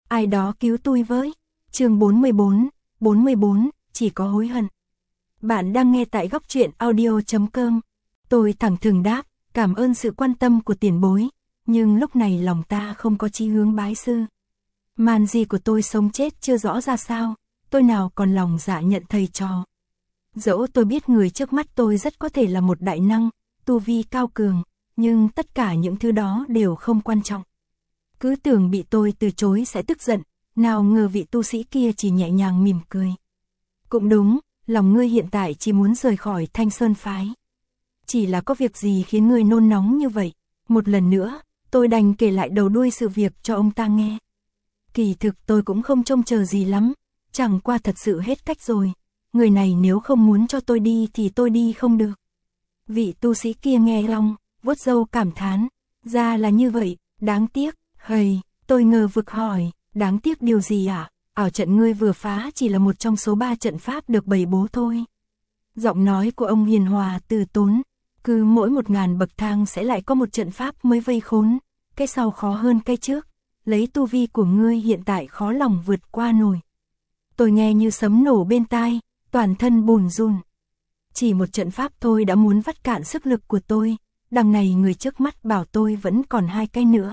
ai đó cứu tôi với. Chương 44, chỉ có hối hận. Bạn đang nghe tại góc truyện audio.com. Tôi thẳng thừng đáp, cảm ơn sự quan tâm của tiền bối, nhưng lúc này lòng ta không có chí hướng bái sư. Màn gì của tôi sống chết chưa rõ ra sao, tôi nào còn lòng dạ nhận thầy trò. Dẫu tôi biết người trước mắt tôi rất có thể là một đại năng, tu vi cao cường, nhưng tất cả những thứ đó đều không quan trọng. Cứ tưởng bị tôi từ chối sẽ tức giận, nào ngờ vị tu sĩ kia chỉ nhẹ nhàng mỉm cười. Cũng đúng, lòng ngươi hiện tại chỉ muốn rời khỏi Thanh Sơn phái. Chỉ là có việc gì khiến ngươi nôn nóng như vậy? Một lần nữa, tôi đành kể lại đầu đuôi sự việc cho ông ta nghe. Kỳ thực tôi cũng không trông chờ gì lắm, chẳng qua thật sự hết cách rồi. Người này nếu không muốn cho tôi đi thì tôi đi không được. Vị tu sĩ kia nghe xong, vuốt râu cảm thán, ra là như vậy, đáng tiếc. Tôi ngờ vực hỏi, đáng tiếc điều gì ạ? Ảo trận ngươi vừa phá chỉ là một trong số 3 trận pháp được bày bố thôi. Giọng nói của ông hiền hòa từ tốn, cứ mỗi 1000 bậc thang sẽ lại có một trận pháp mới vây khốn, cái sau khó hơn cái trước, lấy tu vi của ngươi hiện tại khó lòng vượt qua nổi. Tôi nghe như sấm nổ bên tai, toàn thân bùn run. Chỉ một trận pháp thôi đã muốn vắt cạn sức lực của tôi, đằng này người trước mắt bảo tôi vẫn còn 2 cái nữa.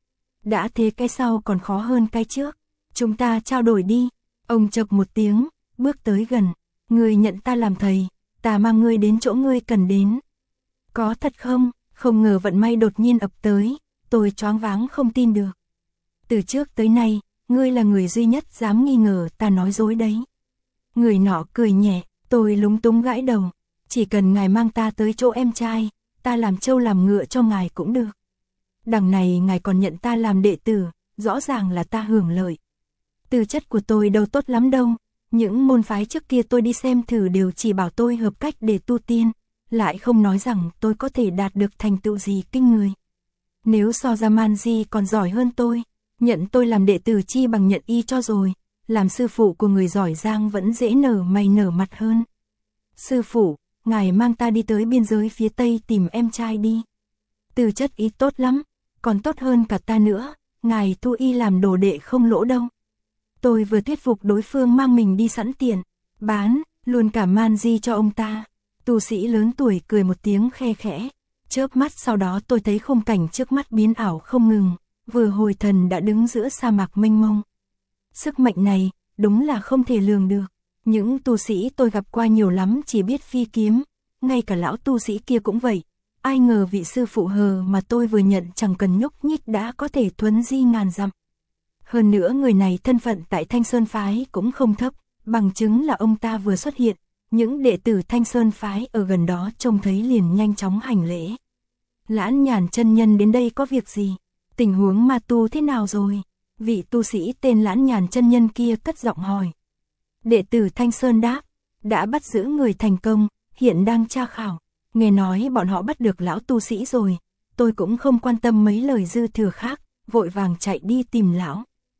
Đã thế cái sau còn khó hơn cái trước, chúng ta trao đổi đi. Ông chậc một tiếng, bước tới gần, ngươi nhận ta làm thầy, ta mang ngươi đến chỗ ngươi cần đến. Có thật không? Không ngờ vận may đột nhiên ập tới, tôi choáng váng không tin được. Từ trước tới nay, ngươi là người duy nhất dám nghi ngờ ta nói dối đấy. Người nọ cười nhẹ, tôi lúng túng gãi đầu, chỉ cần ngài mang ta tới chỗ em trai, ta làm trâu làm ngựa cho ngài cũng được. Đằng này ngài còn nhận ta làm đệ tử, rõ ràng là ta hưởng lợi. Tư chất của tôi đâu tốt lắm đâu, những môn phái trước kia tôi đi xem thử đều chỉ bảo tôi hợp cách để tu tiên, lại không nói rằng tôi có thể đạt được thành tựu gì kinh người. Nếu so ra Man Di còn giỏi hơn tôi, nhận tôi làm đệ tử chi bằng nhận y cho rồi, làm sư phụ của người giỏi giang vẫn dễ nở mày nở mặt hơn. Sư phụ, ngài mang ta đi tới biên giới phía Tây tìm em trai đi. Tư chất y tốt lắm, còn tốt hơn cả ta nữa, ngài thu y làm đồ đệ không lỗ đâu. Tôi vừa thuyết phục đối phương mang mình đi sẵn tiền, bán, luôn cả Man Di cho ông ta. Tu sĩ lớn tuổi cười một tiếng khe khẽ, chớp mắt sau đó tôi thấy khung cảnh trước mắt biến ảo không ngừng, vừa hồi thần đã đứng giữa sa mạc mênh mông. Sức mạnh này, đúng là không thể lường được. Những tu sĩ tôi gặp qua nhiều lắm chỉ biết phi kiếm, ngay cả lão tu sĩ kia cũng vậy. Ai ngờ vị sư phụ hờ mà tôi vừa nhận chẳng cần nhúc nhích đã có thể thuấn di ngàn dặm. Hơn nữa người này thân phận tại Thanh Sơn phái cũng không thấp, bằng chứng là ông ta vừa xuất hiện, những đệ tử Thanh Sơn phái ở gần đó trông thấy liền nhanh chóng hành lễ. Lãn Nhàn chân nhân đến đây có việc gì? Tình huống ma tu thế nào rồi? Vị tu sĩ tên Lãn Nhàn chân nhân kia cất giọng hỏi. Đệ tử Thanh Sơn đáp, đã bắt giữ người thành công, hiện đang tra khảo. Nghe nói bọn họ bắt được lão tu sĩ rồi, tôi cũng không quan tâm mấy lời dư thừa khác, vội vàng chạy đi tìm lão.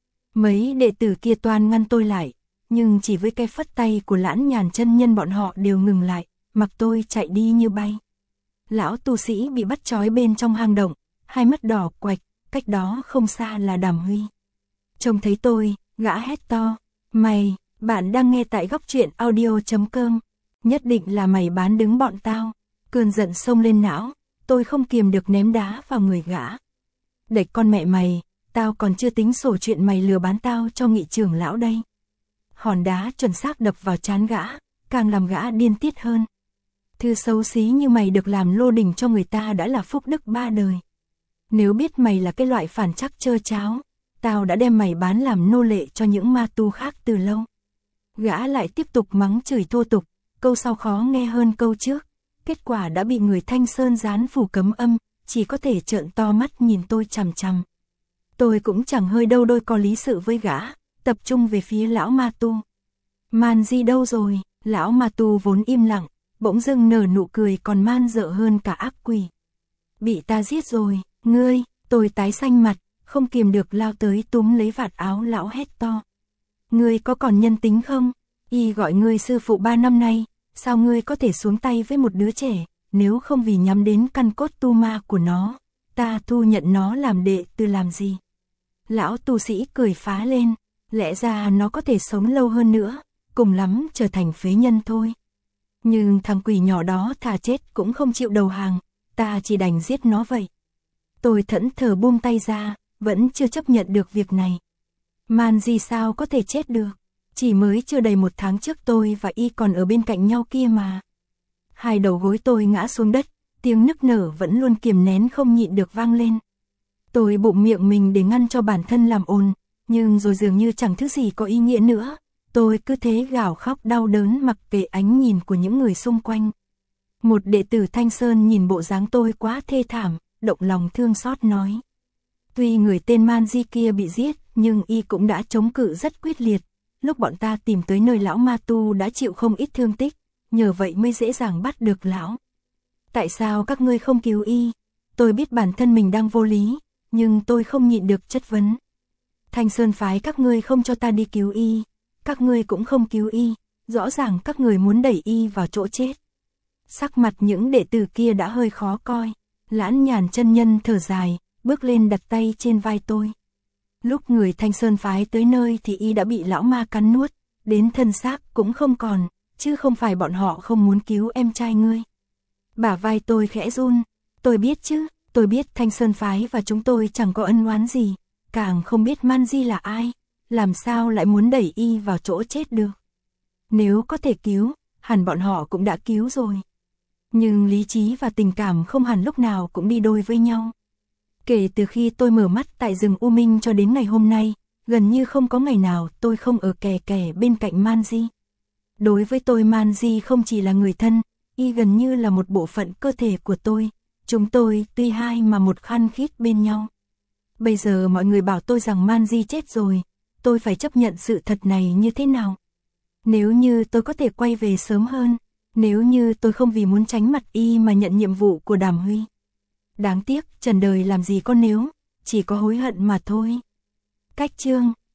Mấy đệ tử kia toan ngăn tôi lại, nhưng chỉ với cái phất tay của Lãn Nhàn chân nhân bọn họ đều ngừng lại, mặc tôi chạy đi như bay. Lão tu sĩ bị bắt trói bên trong hang động, hai mắt đỏ quạch, cách đó không xa là Đàm Huy. Trông thấy tôi, gã hét to, mày, bạn đang nghe tại góc truyện audio.com, nhất định là mày bán đứng bọn tao. Cơn giận xông lên não, tôi không kiềm được ném đá vào người gã. Địch con mẹ mày, tao còn chưa tính sổ chuyện mày lừa bán tao cho nghị trưởng lão đây. Hòn đá chuẩn xác đập vào trán gã, càng làm gã điên tiết hơn. Thứ xấu xí như mày được làm lô đình cho người ta đã là phúc đức 3 đời. Nếu biết mày là cái loại phản trắc trơ cháo, tao đã đem mày bán làm nô lệ cho những ma tu khác từ lâu. Gã lại tiếp tục mắng chửi thô tục, câu sau khó nghe hơn câu trước. Kết quả đã bị người Thanh Sơn gián phủ cấm âm, chỉ có thể trợn to mắt nhìn tôi chằm chằm. Tôi cũng chẳng hơi đâu đôi có lý sự với gã, tập trung về phía lão ma tu. Man Di đâu rồi? Lão ma tu vốn im lặng, bỗng dưng nở nụ cười còn man dợ hơn cả ác quỷ. Bị ta giết rồi, ngươi, tôi tái xanh mặt, không kiềm được lao tới túm lấy vạt áo lão hét to. Ngươi có còn nhân tính không? Y gọi ngươi sư phụ 3 năm nay. Sao ngươi có thể xuống tay với một đứa trẻ, nếu không vì nhắm đến căn cốt tu ma của nó, ta thu nhận nó làm đệ tử làm gì? Lão tu sĩ cười phá lên, lẽ ra nó có thể sống lâu hơn nữa, cùng lắm trở thành phế nhân thôi. Nhưng thằng quỷ nhỏ đó thà chết cũng không chịu đầu hàng, ta chỉ đành giết nó vậy. Tôi thẫn thờ buông tay ra, vẫn chưa chấp nhận được việc này. Manji sao có thể chết được, chỉ mới chưa đầy 1 tháng trước tôi và y còn ở bên cạnh nhau kia mà. Hai đầu gối tôi ngã xuống đất, tiếng nức nở vẫn luôn kiềm nén không nhịn được vang lên. Tôi bụm miệng mình để ngăn cho bản thân làm ồn, nhưng rồi dường như chẳng thứ gì có ý nghĩa nữa. Tôi cứ thế gào khóc đau đớn mặc kệ ánh nhìn của những người xung quanh. Một đệ tử Thanh Sơn nhìn bộ dáng tôi quá thê thảm, động lòng thương xót nói. Tuy người tên Manji kia bị giết, nhưng y cũng đã chống cự rất quyết liệt. Lúc bọn ta tìm tới nơi lão ma tu đã chịu không ít thương tích, nhờ vậy mới dễ dàng bắt được lão. Tại sao các ngươi không cứu y? Tôi biết bản thân mình đang vô lý, nhưng tôi không nhịn được chất vấn. Thanh Sơn phái các ngươi không cho ta đi cứu y, các ngươi cũng không cứu y, rõ ràng các người muốn đẩy y vào chỗ chết. Sắc mặt những đệ tử kia đã hơi khó coi, Lãn Nhàn chân nhân thở dài, bước lên đặt tay trên vai tôi. Lúc người Thanh Sơn phái tới nơi thì y đã bị lão ma cắn nuốt, đến thân xác cũng không còn, chứ không phải bọn họ không muốn cứu em trai ngươi. Bả vai tôi khẽ run, tôi biết chứ, tôi biết Thanh Sơn phái và chúng tôi chẳng có ân oán gì, càng không biết Manji là ai, làm sao lại muốn đẩy y vào chỗ chết được. Nếu có thể cứu, hẳn bọn họ cũng đã cứu rồi. Nhưng lý trí và tình cảm không hẳn lúc nào cũng đi đôi với nhau. Kể từ khi tôi mở mắt tại rừng U Minh cho đến ngày hôm nay, gần như không có ngày nào tôi không ở kè kè bên cạnh Manji. Đối với tôi Manji không chỉ là người thân, y gần như là một bộ phận cơ thể của tôi. Chúng tôi tuy hai mà một khăn khít bên nhau. Bây giờ mọi người bảo tôi rằng Manji chết rồi, tôi phải chấp nhận sự thật này như thế nào? Nếu như tôi có thể quay về sớm hơn, nếu như tôi không vì muốn tránh mặt y mà nhận nhiệm vụ của Đàm Huy. Đáng tiếc, trần đời làm gì có nếu, chỉ có hối hận mà thôi. Cách chương